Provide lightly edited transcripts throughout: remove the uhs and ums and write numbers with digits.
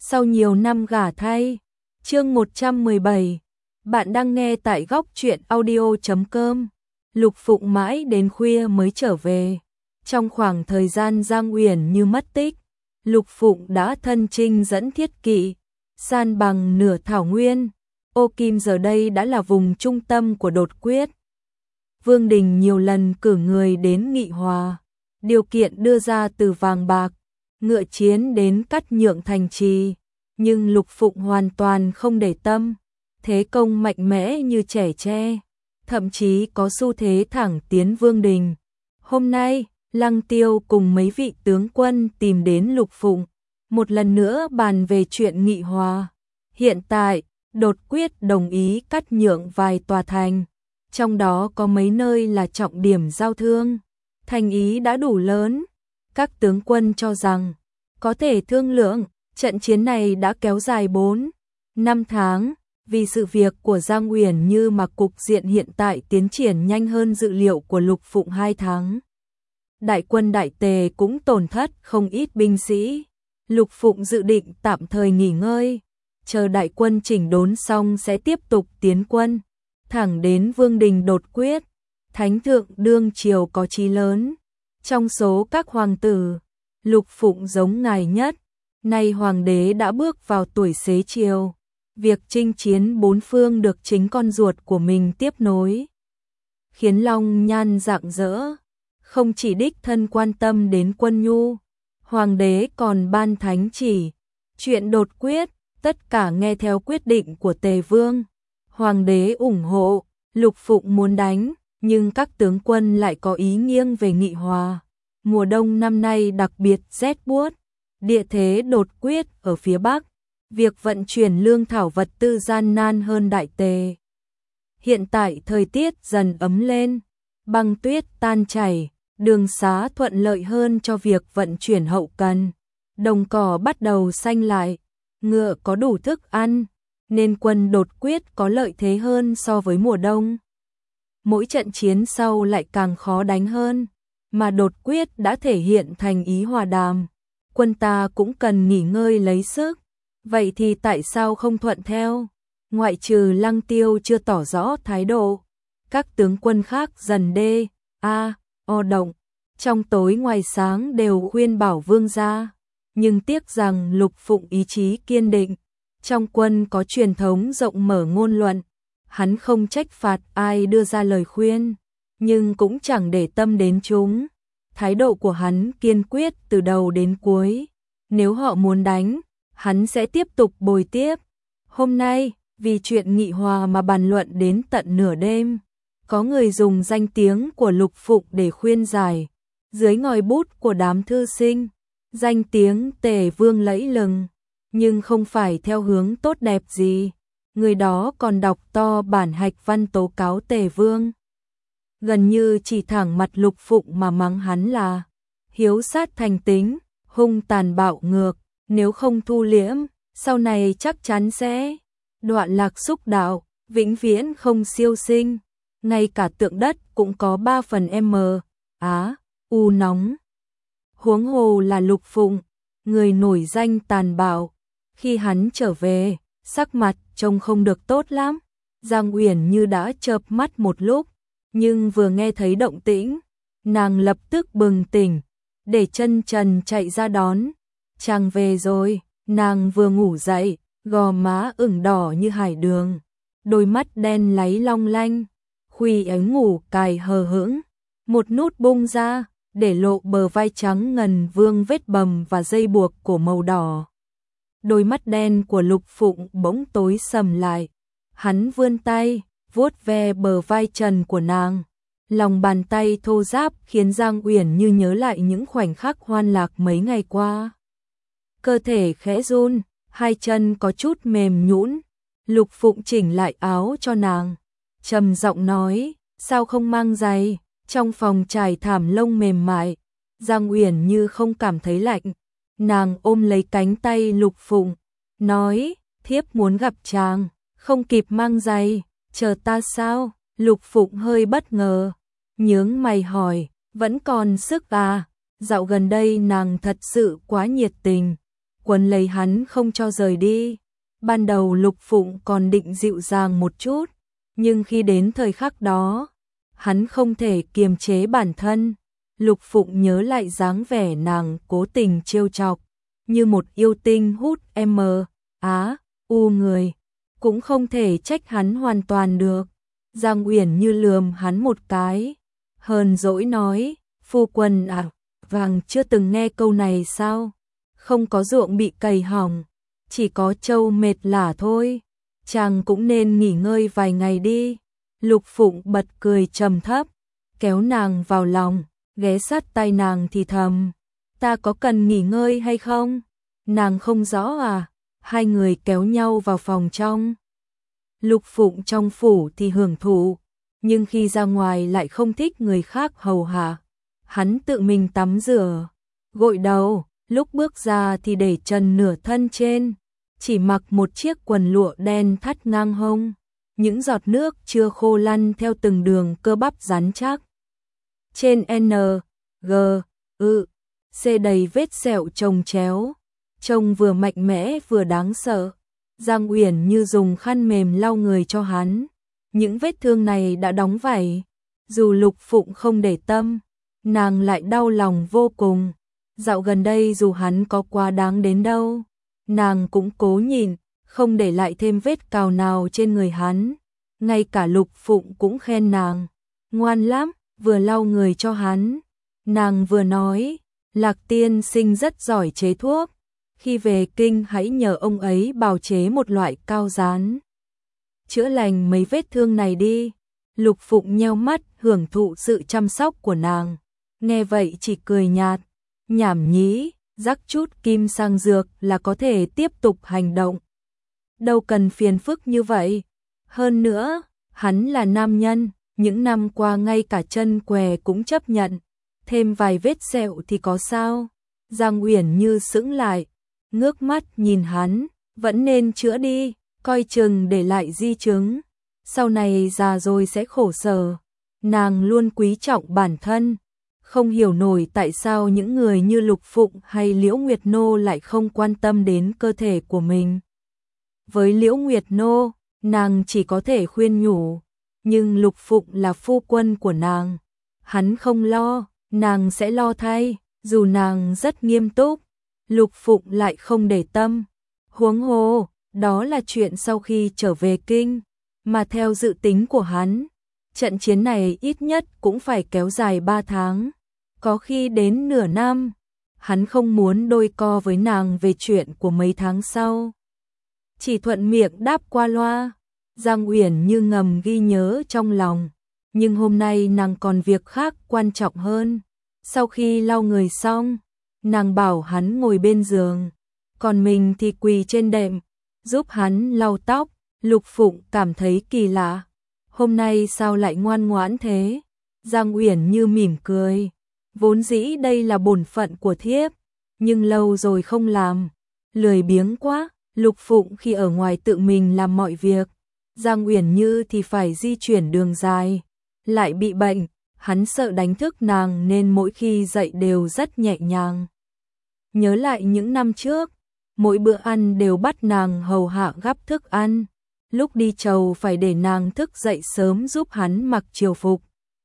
sau nhiều năm gả thay. Chương 117. Bạn đang nghe tại góc truyện audio.com. Lục Phụng mãi đến khuya mới trở về. Trong khoảng thời gian Giang Uyển Như mất tích, Lục Phụng đã thân chinh dẫn thiết kỵ, san bằng nửa thảo nguyên. Ô Kim giờ đây đã là vùng trung tâm của đột quyết. Vương Đình nhiều lần cử người đến nghị hòa, điều kiện đưa ra từ vàng bạc, ngựa chiến đến cắt nhượng thành trì, nhưng Lục Phụng hoàn toàn không để tâm, thế công mạnh mẽ như trẻ tre, thậm chí có xu thế thẳng tiến Vương Đình. Hôm nay, Lăng Tiêu cùng mấy vị tướng quân tìm đến Lục Phụng, một lần nữa bàn về chuyện nghị hòa. Hiện tại, đột quyết đồng ý cắt nhượng vài tòa thành, trong đó có mấy nơi là trọng điểm giao thương, thành ý đã đủ lớn. Các tướng quân cho rằng, có thể thương lượng, trận chiến này đã kéo dài 4-5 tháng, vì sự việc của Giang Uyển Như mà cục diện hiện tại tiến triển nhanh hơn dự liệu của Lục Phụng 2 tháng. Đại quân Đại Tề cũng tổn thất không ít binh sĩ, Lục Phụng dự định tạm thời nghỉ ngơi, chờ đại quân chỉnh đốn xong sẽ tiếp tục tiến quân, thẳng đến Vương Đình đột quyết. Thánh thượng đương triều có chí lớn, trong số các hoàng tử, Lục Phụng giống ngài nhất. Nay hoàng đế đã bước vào tuổi xế chiều, việc chinh chiến bốn phương được chính con ruột của mình tiếp nối, khiến Long Nhan rạng rỡ. Không chỉ đích thân quan tâm đến quân nhu, hoàng đế còn ban thánh chỉ, chuyện đột quyết, tất cả nghe theo quyết định của Tề Vương. Hoàng đế ủng hộ, Lục Phụng muốn đánh, nhưng các tướng quân lại có ý nghiêng về nghị hòa. Mùa đông năm nay đặc biệt rét buốt, địa thế đột quyết ở phía Bắc, việc vận chuyển lương thảo vật tư gian nan hơn Đại Tề. Hiện tại thời tiết dần ấm lên, băng tuyết tan chảy, đường xá thuận lợi hơn cho việc vận chuyển hậu cần, đồng cỏ bắt đầu xanh lại, ngựa có đủ thức ăn, nên quân đột quyết có lợi thế hơn so với mùa đông. Mỗi trận chiến sau lại càng khó đánh hơn, mà đột quyết đã thể hiện thành ý hòa đàm, quân ta cũng cần nghỉ ngơi lấy sức, vậy thì tại sao không thuận theo? Ngoại trừ Lăng Tiêu chưa tỏ rõ thái độ, các tướng quân khác dần động, trong tối ngoài sáng đều khuyên bảo vương gia, nhưng tiếc rằng Lục Phụng ý chí kiên định, trong quân có truyền thống rộng mở ngôn luận, hắn không trách phạt ai đưa ra lời khuyên, nhưng cũng chẳng để tâm đến chúng. Thái độ của hắn kiên quyết từ đầu đến cuối, nếu họ muốn đánh, hắn sẽ tiếp tục bồi tiếp. Hôm nay, vì chuyện nghị hòa mà bàn luận đến tận nửa đêm, có người dùng danh tiếng của Lục Phụng để khuyên giải, dưới ngòi bút của đám thư sinh, danh tiếng Tề Vương lẫy lừng, nhưng không phải theo hướng tốt đẹp gì. Người đó còn đọc to bản hạch văn tố cáo Tề Vương, gần như chỉ thẳng mặt Lục Phụng mà mắng hắn là hiếu sát thành tính, hung tàn bạo ngược, nếu không thu liễm, sau này chắc chắn sẽ đoạn lạc xúc đạo, vĩnh viễn không siêu sinh. Ngay cả tượng đất cũng có 3 phần m, nóng. Huống hồ là Lục Phụng, người nổi danh tàn bạo, khi hắn trở về, sắc mặt trông không được tốt lắm. Giang Uyển Như đã chợp mắt một lúc, nhưng vừa nghe thấy động tĩnh, nàng lập tức bừng tỉnh, để chân trần chạy ra đón. Chàng về rồi. Nàng vừa ngủ dậy, gò má ửng đỏ như hải đường, đôi mắt đen láy long lanh, khuy áo ngủ cài hờ hững, một nút bung ra, để lộ bờ vai trắng ngần vương vết bầm và dây buộc cổ màu đỏ. Đôi mắt đen của Lục Phụng bỗng tối sầm lại, hắn vươn tay, vuốt ve bờ vai trần của nàng. Lòng bàn tay thô ráp khiến Giang Uyển Như nhớ lại những khoảnh khắc hoan lạc mấy ngày qua. Cơ thể khẽ run, hai chân có chút mềm nhũn. Lục Phụng chỉnh lại áo cho nàng, trầm giọng nói, sao không mang giày? Trong phòng trải thảm lông mềm mại, Giang Uyển Như không cảm thấy lạnh. Nàng ôm lấy cánh tay Lục Phụng, nói, thiếp muốn gặp chàng, không kịp mang giày, chờ ta sao? Lục Phụng hơi bất ngờ, nhướng mày hỏi, vẫn còn sức à? Dạo gần đây nàng thật sự quá nhiệt tình, quấn lấy hắn không cho rời đi. Ban đầu Lục Phụng còn định dịu dàng một chút, nhưng khi đến thời khắc đó, hắn không thể kiềm chế bản thân. Lục Phụng nhớ lại dáng vẻ nàng cố tình trêu chọc, như một yêu tinh hút u người, cũng không thể trách hắn hoàn toàn được. Giang Uyển Như lườm hắn một cái, hờn dỗi nói, phu quân à, vàng chưa từng nghe câu này sao? Không có ruộng bị cày hỏng, chỉ có trâu mệt lả thôi, chàng cũng nên nghỉ ngơi vài ngày đi. Lục Phụng bật cười trầm thấp, kéo nàng vào lòng, ghé sát tai nàng thì thầm, ta có cần nghỉ ngơi hay không? Nàng không rõ à? Hai người kéo nhau vào phòng trong. Lục Phụng trong phủ thì hưởng thụ, nhưng khi ra ngoài lại không thích người khác hầu hạ. Hắn tự mình tắm rửa, gội đầu, lúc bước ra thì để trần nửa thân trên, chỉ mặc một chiếc quần lụa đen thắt ngang hông. Những giọt nước chưa khô lăn theo từng đường cơ bắp rắn chắc. Trên N, G, C đầy vết sẹo chồng chéo, trông vừa mạnh mẽ vừa đáng sợ. Giang Uyển Như dùng khăn mềm lau người cho hắn. Những vết thương này đã đóng vảy. Dù Lục Phụng không để tâm, nàng lại đau lòng vô cùng. Dạo gần đây dù hắn có quá đáng đến đâu, nàng cũng cố nhịn, không để lại thêm vết cào nào trên người hắn. Ngay cả Lục Phụng cũng khen nàng ngoan lắm, vừa lau người cho hắn, nàng vừa nói, Lạc tiên sinh rất giỏi chế thuốc, khi về kinh hãy nhờ ông ấy bào chế một loại cao dán, chữa lành mấy vết thương này đi. Lục Phụng nheo mắt hưởng thụ sự chăm sóc của nàng, nghe vậy chỉ cười nhạt, nhảm nhí, rắc chút kim sang dược là có thể tiếp tục hành động. Đâu cần phiền phức như vậy. Hơn nữa, hắn là nam nhân, những năm qua ngay cả chân què cũng chấp nhận, thêm vài vết sẹo thì có sao? Giang Uyển Như sững lại, ngước mắt nhìn hắn, vẫn nên chữa đi, coi chừng để lại di chứng, sau này già rồi sẽ khổ sở. Nàng luôn quý trọng bản thân, không hiểu nổi tại sao những người như Lục Phụng hay Liễu Nguyệt Nô lại không quan tâm đến cơ thể của mình. Với Liễu Nguyệt Nô, nàng chỉ có thể khuyên nhủ, nhưng Lục Phụng là phu quân của nàng, hắn không lo, nàng sẽ lo thay. Dù nàng rất nghiêm túc, Lục Phụng lại không để tâm. Huống hồ, đó là chuyện sau khi trở về kinh, mà theo dự tính của hắn, trận chiến này ít nhất cũng phải kéo dài 3 tháng, có khi đến nửa năm. Hắn không muốn đôi co với nàng về chuyện của mấy tháng sau. Chỉ thuận miệng đáp qua loa. Giang Uyển Như ngầm ghi nhớ trong lòng, nhưng hôm nay nàng còn việc khác quan trọng hơn. Sau khi lau người xong, nàng bảo hắn ngồi bên giường, còn mình thì quỳ trên đệm, giúp hắn lau tóc. Lục Phụng cảm thấy kỳ lạ, hôm nay sao lại ngoan ngoãn thế? Giang Uyển Như mỉm cười, vốn dĩ đây là bổn phận của thiếp, nhưng lâu rồi không làm, lười biếng quá. Lục Phụng khi ở ngoài tự mình làm mọi việc, Giang Uyển Như thì phải di chuyển đường dài, lại bị bệnh, hắn sợ đánh thức nàng nên mỗi khi dậy đều rất nhẹ nhàng. Nhớ lại những năm trước, mỗi bữa ăn đều bắt nàng hầu hạ gắp thức ăn, lúc đi chầu phải để nàng thức dậy sớm giúp hắn mặc triều phục.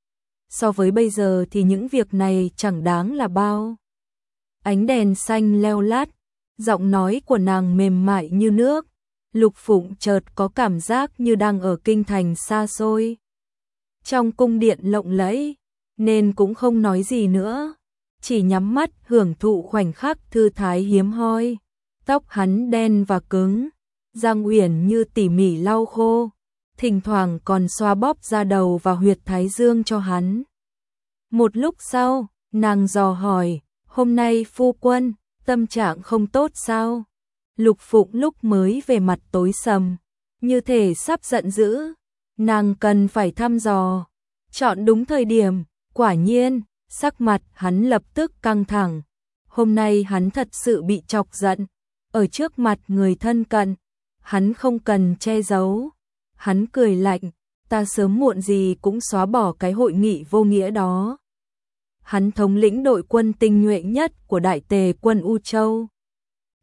So với bây giờ thì những việc này chẳng đáng là bao. Ánh đèn xanh leo lát, giọng nói của nàng mềm mại như nước. Lục Phụng chợt có cảm giác như đang ở kinh thành xa xôi, trong cung điện lộng lẫy, nên cũng không nói gì nữa, chỉ nhắm mắt hưởng thụ khoảnh khắc thư thái hiếm hoi. Tóc hắn đen và cứng, Giang Uyển Như tỉ mỉ lau khô, thỉnh thoảng còn xoa bóp da đầu và huyệt thái dương cho hắn. Một lúc sau, nàng dò hỏi, hôm nay phu quân, tâm trạng không tốt sao? Lục Phụng lúc mới về mặt tối sầm, như thể sắp giận dữ. Nàng cần phải thăm dò, chọn đúng thời điểm. Quả nhiên, sắc mặt hắn lập tức căng thẳng. Hôm nay hắn thật sự bị chọc giận. Ở trước mặt người thân cận, hắn không cần che giấu. Hắn cười lạnh, ta sớm muộn gì cũng xóa bỏ cái hội nghị vô nghĩa đó. Hắn thống lĩnh đội quân tinh nhuệ nhất của Đại Tề quân U Châu.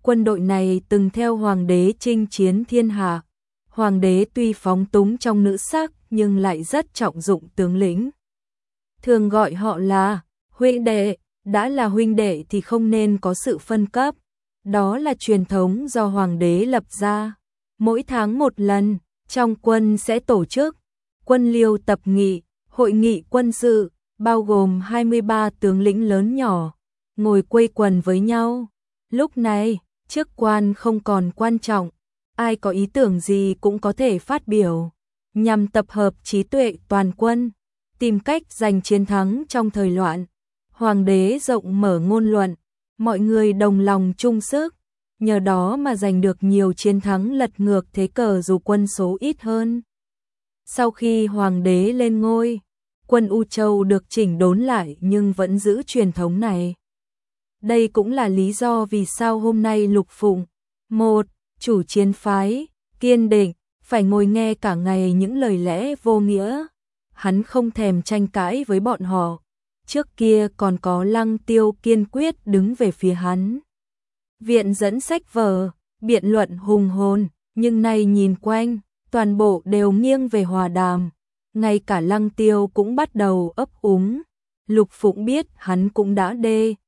Quân đội này từng theo hoàng đế chinh chiến thiên hạ. Hoàng đế tuy phóng túng trong nữ sắc nhưng lại rất trọng dụng tướng lĩnh. Thường gọi họ là huynh đệ, đã là huynh đệ thì không nên có sự phân cấp. Đó là truyền thống do hoàng đế lập ra. Mỗi tháng một lần, trong quân sẽ tổ chức quân liêu tập nghị, hội nghị quân sự, bao gồm 23 tướng lĩnh lớn nhỏ, ngồi quây quần với nhau. Lúc này, chức quan không còn quan trọng, ai có ý tưởng gì cũng có thể phát biểu, nhằm tập hợp trí tuệ toàn quân, tìm cách giành chiến thắng trong thời loạn. Hoàng đế rộng mở ngôn luận, mọi người đồng lòng chung sức, nhờ đó mà giành được nhiều chiến thắng lật ngược thế cờ dù quân số ít hơn. Sau khi hoàng đế lên ngôi, quân U Châu được chỉnh đốn lại nhưng vẫn giữ truyền thống này. Đây cũng là lý do vì sao hôm nay Lục Phụng, một chủ chiến phái, kiên định, phải ngồi nghe cả ngày những lời lẽ vô nghĩa. Hắn không thèm tranh cãi với bọn họ. Trước kia còn có Lăng Tiêu kiên quyết đứng về phía hắn. Viện dẫn sách vở, biện luận hùng hồn, nhưng nay nhìn quanh, toàn bộ đều nghiêng về hòa đàm. Ngay cả Lăng Tiêu cũng bắt đầu ấp úng. Lục Phụng biết hắn cũng đã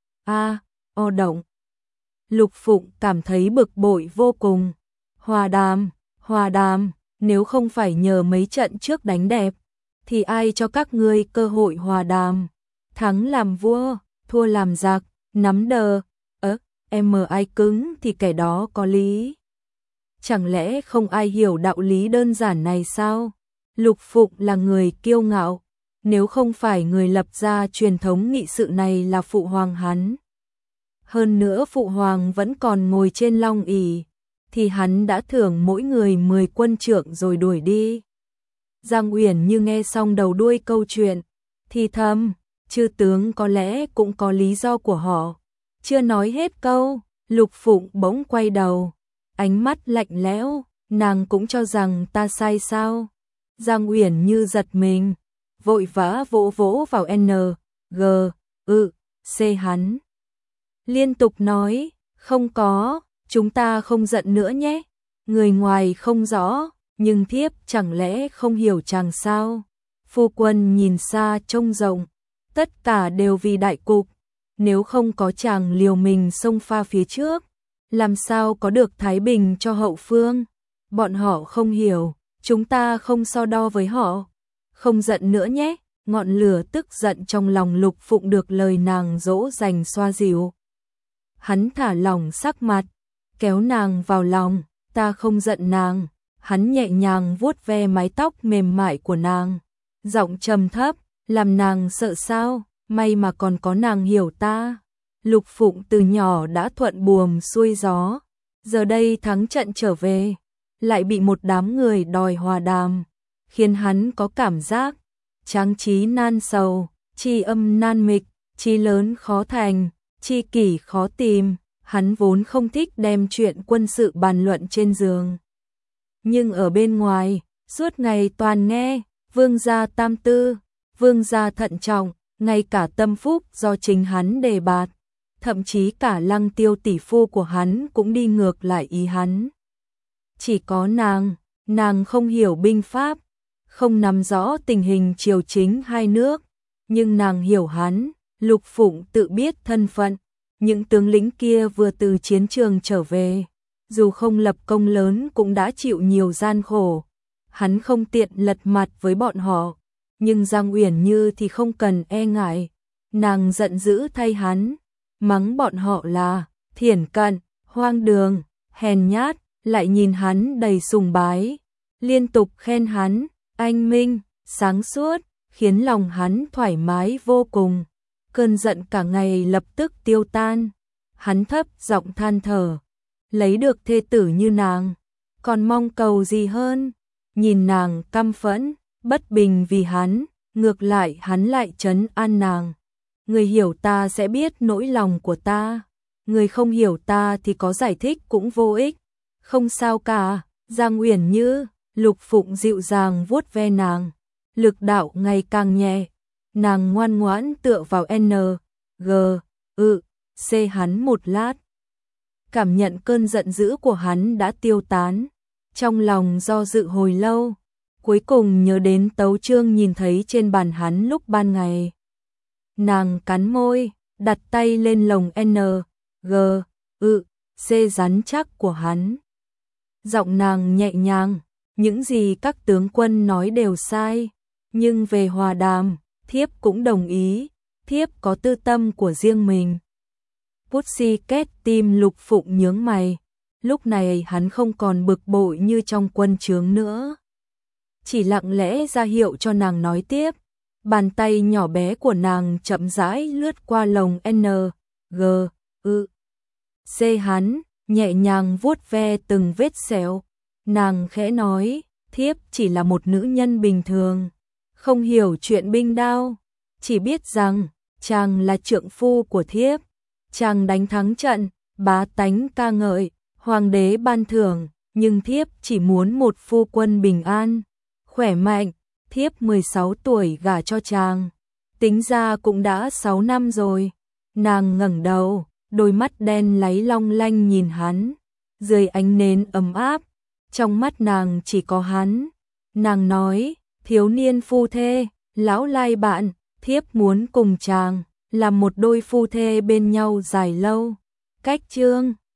o động. Lục Phụng cảm thấy bực bội vô cùng. Hòa đàm, nếu không phải nhờ mấy trận trước đánh đẹp, thì ai cho các ngươi cơ hội hòa đàm? Thắng làm vua, thua làm giặc, nắm đờ, ai cứng thì kẻ đó có lý. Chẳng lẽ không ai hiểu đạo lý đơn giản này sao? Lục Phụng là người kiêu ngạo, nếu không phải người lập ra truyền thống nghị sự này là phụ hoàng hắn. Hơn nữa phụ hoàng vẫn còn ngồi trên long ỷ, thì hắn đã thưởng mỗi người 10 quân trượng rồi đuổi đi. Giang Uyển Như nghe xong đầu đuôi câu chuyện, thì thầm, chư tướng có lẽ cũng có lý do của họ. Chưa nói hết câu, Lục Phụng bỗng quay đầu, ánh mắt lạnh lẽo, nàng cũng cho rằng ta sai sao? Giang Uyển Như giật mình, vội vã vỗ vỗ vào C hắn. Liên tục nói, không có, chúng ta không giận nữa nhé. Người ngoài không rõ, nhưng thiếp chẳng lẽ không hiểu chàng sao? Phu quân nhìn xa trông rộng, tất cả đều vì đại cục. Nếu không có chàng liều mình xông pha phía trước, làm sao có được thái bình cho hậu phương? Bọn họ không hiểu, chúng ta không so đo với họ. Không giận nữa nhé. Ngọn lửa tức giận trong lòng Lục Phụng được lời nàng dỗ dành xoa dịu. Hắn thả lỏng sắc mặt, kéo nàng vào lòng, ta không giận nàng. Hắn nhẹ nhàng vuốt ve mái tóc mềm mại của nàng, giọng trầm thấp, làm nàng sợ sao? May mà còn có nàng hiểu ta. Lục Phụng từ nhỏ đã thuận buồm xuôi gió, giờ đây thắng trận trở về, lại bị một đám người đòi hòa đàm, khiến hắn có cảm giác tráng trí nan sầu, tri âm nan mịch, chí lớn khó thành, tri kỷ khó tìm. Hắn vốn không thích đem chuyện quân sự bàn luận trên giường, nhưng ở bên ngoài, suốt ngày toàn nghe vương gia tam tư, vương gia thận trọng, ngay cả Tâm Phúc do chính hắn đề bạt, thậm chí cả Lăng Tiêu tỷ phu của hắn cũng đi ngược lại ý hắn. Chỉ có nàng không hiểu binh pháp, không nắm rõ tình hình triều chính hai nước, nhưng nàng hiểu hắn. Lục Phụng tự biết thân phận, những tướng lĩnh kia vừa từ chiến trường trở về, dù không lập công lớn cũng đã chịu nhiều gian khổ, hắn không tiện lật mặt với bọn họ, nhưng Giang Uyển Như thì không cần e ngại, nàng giận dữ thay hắn, mắng bọn họ là thiển cận, hoang đường, hèn nhát, lại nhìn hắn đầy sùng bái, liên tục khen hắn anh minh, sáng suốt, khiến lòng hắn thoải mái vô cùng. Cơn giận cả ngày lập tức tiêu tan, hắn thấp giọng than thở, lấy được thê tử như nàng, còn mong cầu gì hơn? Nhìn nàng căm phẫn, bất bình vì hắn, ngược lại hắn lại trấn an nàng. Người hiểu ta sẽ biết nỗi lòng của ta, người không hiểu ta thì có giải thích cũng vô ích. Không sao cả, Giang Uyển Như. Lục Phụng dịu dàng vuốt ve nàng, lực đạo ngày càng nhẹ, nàng ngoan ngoãn tựa vào C hắn một lát. cảm nhận cơn giận dữ của hắn đã tiêu tán, trong lòng do dự hồi lâu, cuối cùng nhớ đến tấu chương nhìn thấy trên bàn hắn lúc ban ngày. Nàng cắn môi, đặt tay lên lồng N, G, C rắn chắc của hắn. Giọng nàng nhẹ nhàng, những gì các tướng quân nói đều sai, nhưng về hòa đàm, thiếp cũng đồng ý, thiếp có tư tâm của riêng mình. Pussycat tim Lục Phụng nhướng mày, lúc này hắn không còn bực bội như trong quân trướng nữa. Chỉ lặng lẽ ra hiệu cho nàng nói tiếp, bàn tay nhỏ bé của nàng chậm rãi lướt qua lồng N, G, C hắn, nhẹ nhàng vuốt ve từng vết sẹo. Nàng khẽ nói, thiếp chỉ là một nữ nhân bình thường, không hiểu chuyện binh đao, chỉ biết rằng, chàng là trượng phu của thiếp, chàng đánh thắng trận, bá tánh ca ngợi, hoàng đế ban thưởng, nhưng thiếp chỉ muốn một phu quân bình an, khỏe mạnh, thiếp 16 tuổi gả cho chàng, tính ra cũng đã 6 năm rồi. Nàng ngẩng đầu, đôi mắt đen láy long lanh nhìn hắn, dưới ánh nến ấm áp, trong mắt nàng chỉ có hắn. Nàng nói, thiếu niên phu thê, lão lai bạn, thiếp muốn cùng chàng, làm một đôi phu thê bên nhau dài lâu. Cách chương